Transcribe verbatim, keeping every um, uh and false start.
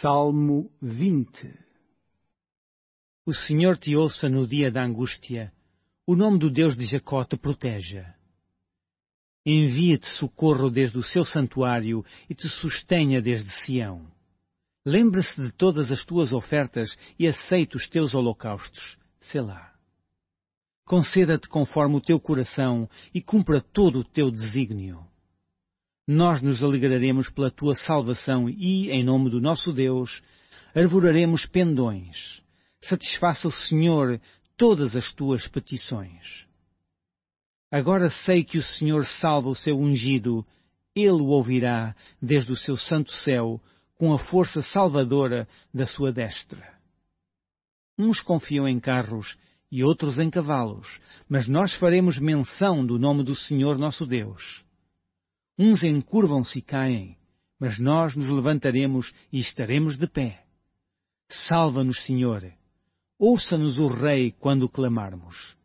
Salmo vinte. O Senhor te ouça no dia da angústia, o nome do Deus de Jacó te proteja. Envie-te socorro desde o seu santuário e te sustenha desde Sião. Lembre-se de todas as tuas ofertas e aceite os teus holocaustos. Selá. Conceda-te conforme o teu coração e cumpra todo o teu desígnio. Nós nos alegraremos pela tua salvação e, em nome do nosso Deus, arvoraremos pendões. Satisfaça o Senhor todas as tuas petições. Agora sei que o Senhor salva o seu ungido. Ele o ouvirá desde o seu santo céu, com a força salvadora da sua destra. Uns confiam em carros e outros em cavalos, mas nós faremos menção do nome do Senhor nosso Deus. Uns encurvam-se e caem, mas nós nos levantaremos e estaremos de pé. Salva-nos, Senhor. Ouça-nos o Rei quando clamarmos.